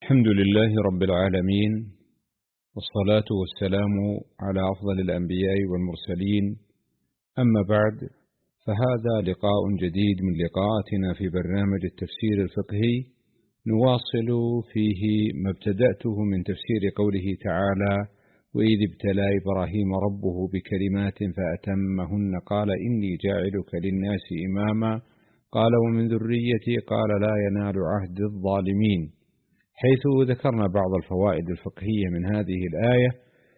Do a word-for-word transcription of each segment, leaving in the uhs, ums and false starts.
الحمد لله رب العالمين، والصلاة والسلام على أفضل الأنبياء والمرسلين. أما بعد، فهذا لقاء جديد من لقاءاتنا في برنامج التفسير الفقهي، نواصل فيه ما ابتدأته من تفسير قوله تعالى: وإذ ابتلى إبراهيم ربه بكلمات فأتمهن قال إني جاعلك للناس إماما قال ومن ذريتي قال لا ينال عهد الظالمين، حيث ذكرنا بعض الفوائد الفقهية من هذه الآية.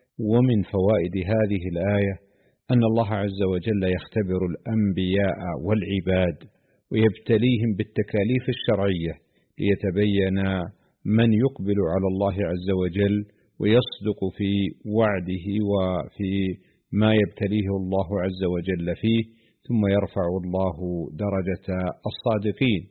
ومن فوائد هذه الآية أن الله عز وجل يختبر الأنبياء والعباد ويبتليهم بالتكاليف الشرعية ليتبين من يقبل على الله عز وجل ويصدق في وعده وفي ما يبتليه الله عز وجل فيه، ثم يرفع الله درجة الصادقين.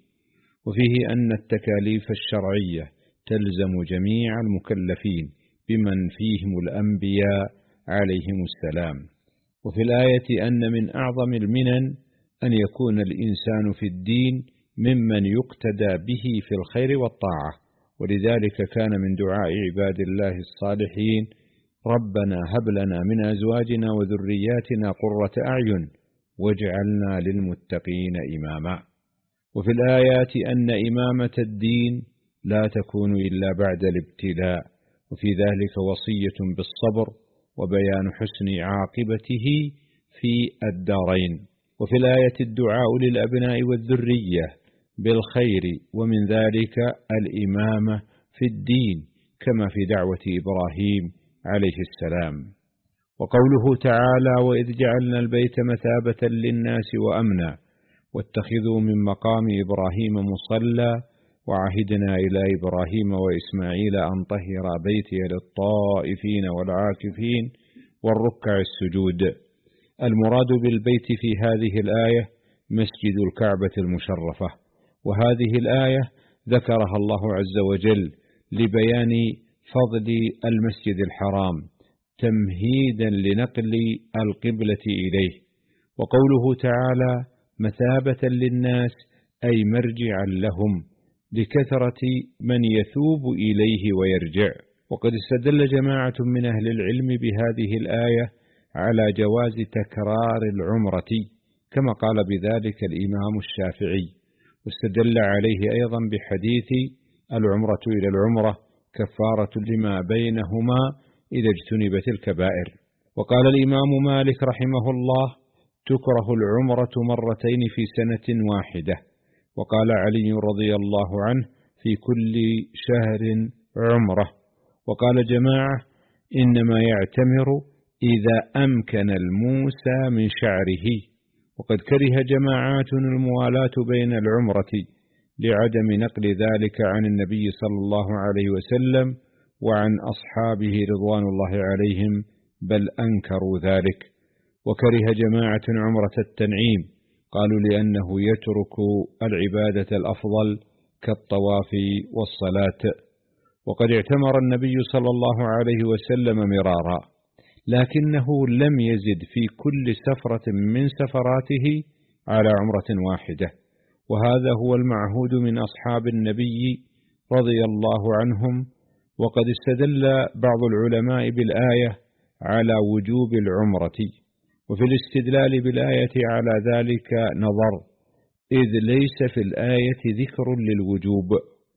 وفيه أن التكاليف الشرعية تلزم جميع المكلفين بمن فيهم الأنبياء عليهم السلام. وفي الآية أن من أعظم المنن أن يكون الإنسان في الدين ممن يقتدى به في الخير والطاعة، ولذلك كان من دعاء عباد الله الصالحين: ربنا هب لنا من أزواجنا وذرياتنا قرة أعين واجعلنا للمتقين إماما. وفي الآيات أن إمامة الدين لا تكون إلا بعد الابتلاء، وفي ذلك وصية بالصبر وبيان حسن عاقبته في الدارين. وفي الآية الدعاء للأبناء والذرية بالخير، ومن ذلك الإمامة في الدين كما في دعوة إبراهيم عليه السلام. وقوله تعالى: وإذ جعلنا البيت مثابة للناس وأمنا واتخذوا من مقام إبراهيم مصلى وعهدنا إلى إبراهيم وإسماعيل أن طهر بيتي للطائفين والعاكفين والركع السجود. المراد بالبيت في هذه الآية مسجد الكعبة المشرفة، وهذه الآية ذكرها الله عز وجل لبيان فضل المسجد الحرام تمهيدا لنقل القبلة إليه. وقوله تعالى: مثابة للناس أي مرجعا لهم لكثرة من يثوب إليه ويرجع. وقد استدل جماعة من أهل العلم بهذه الآية على جواز تكرار العمرة، كما قال بذلك الإمام الشافعي، واستدل عليه أيضا بحديث: العمرة إلى العمرة كفارة لما بينهما إذا اجتنبت الكبائر. وقال الإمام مالك رحمه الله: تكره العمرة مرتين في سنة واحدة. وقال علي رضي الله عنه: في كل شهر عمرة. وقال جماعة: إنما يعتمر إذا أمكن الموسى من شعره. وقد كره جماعات الموالاة بين العمرة لعدم نقل ذلك عن النبي صلى الله عليه وسلم وعن أصحابه رضوان الله عليهم، بل أنكروا ذلك. وكره جماعة عمرة التنعيم، قالوا لأنه يترك العبادة الأفضل كالطواف والصلاة. وقد اعتمر النبي صلى الله عليه وسلم مرارا، لكنه لم يزد في كل سفرة من سفراته على عمرة واحدة، وهذا هو المعهود من أصحاب النبي رضي الله عنهم. وقد استدل بعض العلماء بالآية على وجوب العمرة، وفي الاستدلال بالآية على ذلك نظر، إذ ليس في الآية ذكر للوجوب.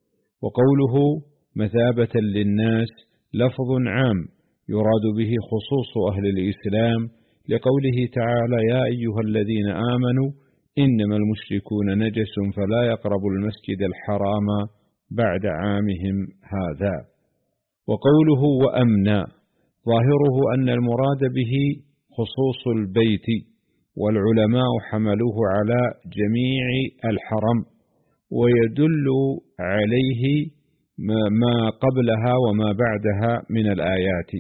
وقوله مثابة للناس لفظ عام يراد به خصوص أهل الإسلام، لقوله تعالى: يا أيها الذين آمنوا إنما المشركون نجس فلا يقربوا المسجد الحرام بعد عامهم هذا. وقوله وأمنا ظاهره أن المراد به خصوص البيت، والعلماء حملوه على جميع الحرم، ويدل عليه ما قبلها وما بعدها من الآيات.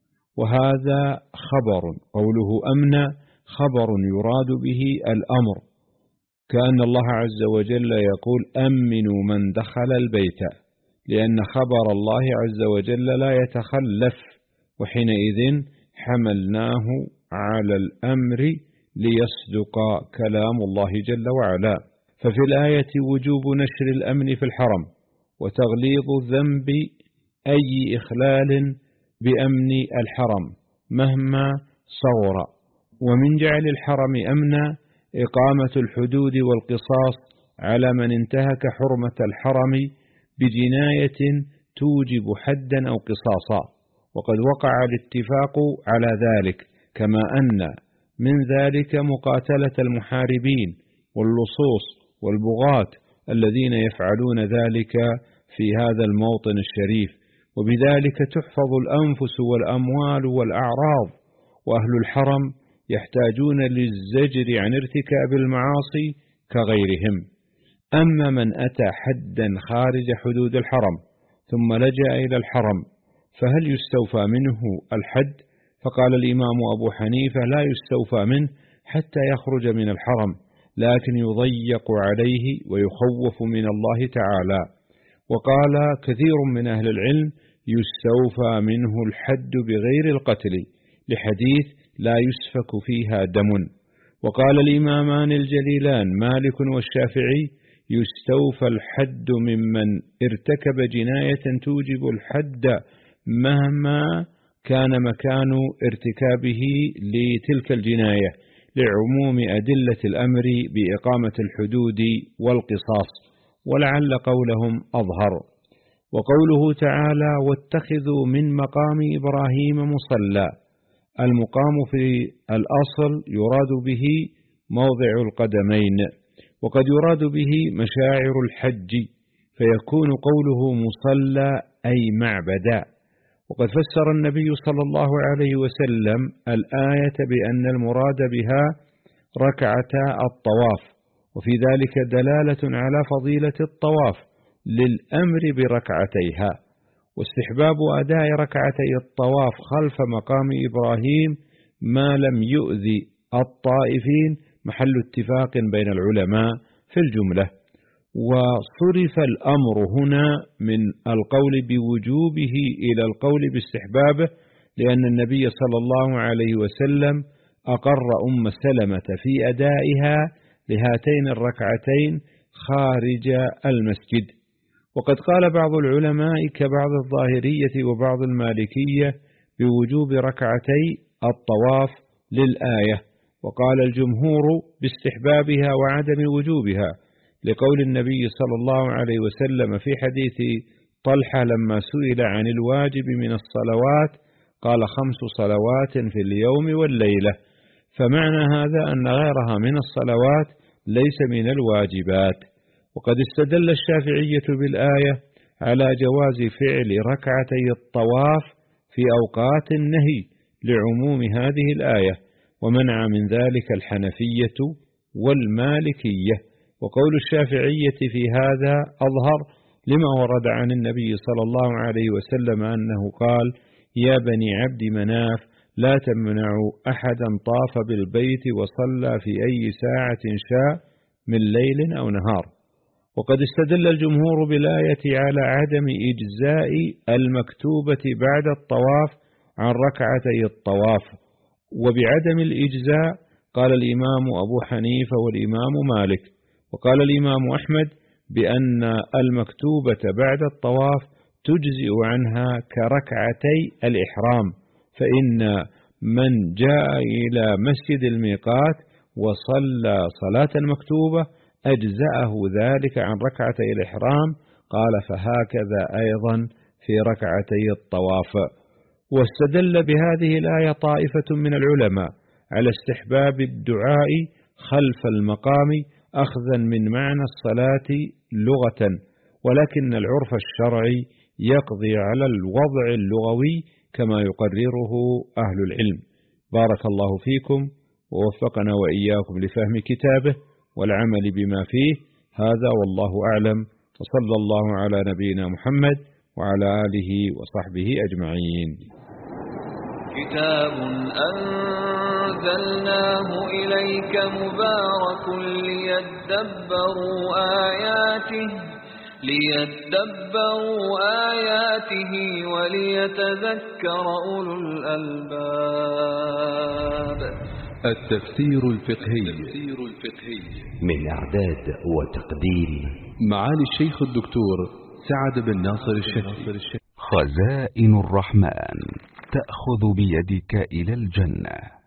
وهذا خبر، قوله أمنا خبر يراد به الأمر، كأن الله عز وجل يقول: أمنوا من دخل البيت، لأن خبر الله عز وجل لا يتخلف، وحينئذ حملناه على الأمر ليصدق كلام الله جل وعلا. ففي الآية وجوب نشر الأمن في الحرم، وتغليظ ذنب أي إخلال بأمن الحرم مهما صغر. ومن جعل الحرم أمنا إقامة الحدود والقصاص على من انتهك حرمة الحرم بجناية توجب حدا أو قصاصا، وقد وقع الاتفاق على ذلك، كما أن من ذلك مقاتلة المحاربين واللصوص والبغاة الذين يفعلون ذلك في هذا الموطن الشريف، وبذلك تحفظ الأنفس والأموال والأعراض، وأهل الحرم يحتاجون للزجر عن ارتكاب المعاصي كغيرهم. أما من أتى حدا خارج حدود الحرم ثم لجأ إلى الحرم فهل يستوفى منه الحد؟ فقال الإمام أبو حنيفة لا يستوفى منه حتى يخرج من الحرم، لكن يضيق عليه ويخوف من الله تعالى. وقال كثير من أهل العلم يستوفى منه الحد بغير القتل، لحديث لا يسفك فيها دم. وقال الإمامان الجليلان مالك والشافعي يستوفى الحد ممن ارتكب جناية توجب الحد مهما كان مكان ارتكابه لتلك الجناية، لعموم أدلة الأمر بإقامة الحدود والقصاص، ولعل قولهم أظهر. وقوله تعالى واتخذوا من مقام إبراهيم مصلى، المقام في الأصل يراد به موضع القدمين، وقد يراد به مشاعر الحج، فيكون قوله مصلى أي معبدا. وقد فسر النبي صلى الله عليه وسلم الآية بأن المراد بها ركعتا الطواف، وفي ذلك دلالة على فضيلة الطواف للأمر بركعتيها، واستحباب أداء ركعتي الطواف خلف مقام إبراهيم ما لم يؤذي الطائفين محل اتفاق بين العلماء في الجملة. وصرف الأمر هنا من القول بوجوبه إلى القول باستحبابه، لأن النبي صلى الله عليه وسلم أقر أم سلمة في أدائها لهاتين الركعتين خارج المسجد. وقد قال بعض العلماء كبعض الظاهرية وبعض المالكية بوجوب ركعتي الطواف للآية، وقال الجمهور باستحبابها وعدم وجوبها، لقول النبي صلى الله عليه وسلم في حديث طلحة لما سئل عن الواجب من الصلوات قال خمس صلوات في اليوم والليلة، فمعنى هذا أن غيرها من الصلوات ليس من الواجبات. وقد استدل الشافعية بالآية على جواز فعل ركعتي الطواف في أوقات النهي لعموم هذه الآية، ومنع من ذلك الحنفية والمالكية. وقول الشافعية في هذا أظهر لما ورد عن النبي صلى الله عليه وسلم أنه قال يا بني عبد مناف لا تمنعوا أحدا طاف بالبيت وصلى في أي ساعة شاء من ليل أو نهار. وقد استدل الجمهور بالآية على عدم إجزاء المكتوبة بعد الطواف عن ركعتي الطواف، وبعدم الإجزاء قال الإمام أبو حنيفة والإمام مالك. وقال الإمام أحمد بأن المكتوبة بعد الطواف تجزئ عنها كركعتي الإحرام، فإن من جاء إلى مسجد الميقات وصلى صلاة المكتوبة أجزأه ذلك عن ركعتي الإحرام، قال فهكذا أيضا في ركعتي الطواف. واستدل بهذه الآية طائفة من العلماء على استحباب الدعاء خلف المقام أخذا من معنى الصلاة لغة، ولكن العرف الشرعي يقضي على الوضع اللغوي كما يقرره أهل العلم. بارك الله فيكم ووفقنا وإياكم لفهم كتابه والعمل بما فيه. هذا والله أعلم، وصلى الله على نبينا محمد وعلى آله وصحبه أجمعين. كتاب أنزلناه إليك مبارك ليدبروا آياته ليدبروا آياته وليتذكر أولو الألباب. التفسير الفقهي من إعداد وتقديم معالي الشيخ الدكتور سعد بن ناصر الشهري. خزائن الرحمن تأخذ بيدك إلى الجنة.